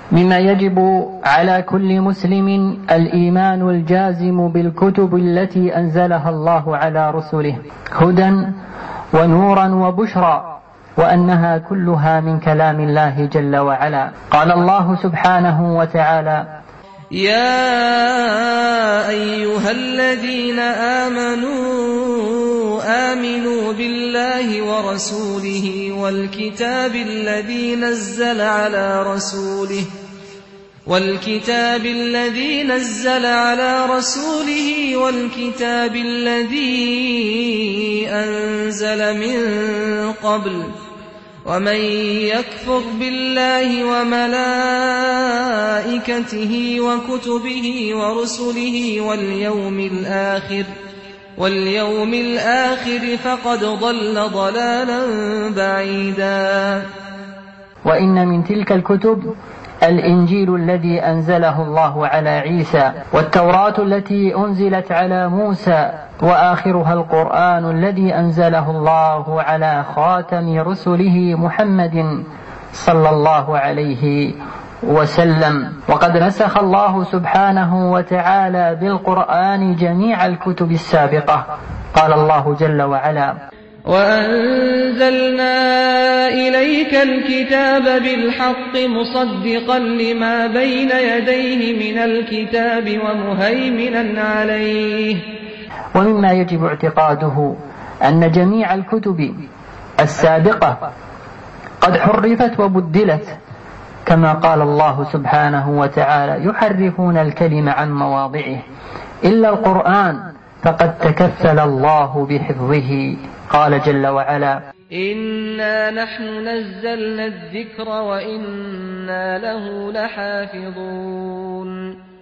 مما يجب على كل مسلم الإيمان الجازم بالكتب التي أنزلها الله على رسله هدى ونورا وبشرى، وأنها كلها من كلام الله جل وعلا. قال الله سبحانه وتعالى: يا أيها الذين آمنوا بالله ورسوله والكتاب الذي نزل على رسوله والكتاب الذي أنزل من قبل، ومن يكفر بالله وملائكته وكتبه ورسله واليوم الآخر فقد ضل ضلالا بعيدا. وإن من تلك الكتب الإنجيل الذي أنزله الله على عيسى، والتوراة التي أنزلت على موسى، وآخرها القرآن الذي أنزله الله على خاتم رسله محمد صلى الله عليه وسلم. وقد نسخ الله سبحانه وتعالى بالقرآن جميع الكتب السابقة. قال الله جل وعلا: وأنزلنا إليك الكتاب بالحق مصدقا لما بين يديه من الكتاب ومهيمنا عليه. ومما يجب اعتقاده أن جميع الكتب السابقة قد حرفت وبدلت، كما قال الله سبحانه وتعالى: يحرفون الكلم عن مواضعه إلا القرآن فقد تكفل الله بحفظه. قال جل وعلا: إنا نحن نزلنا الذكر وإنا له لحافظون.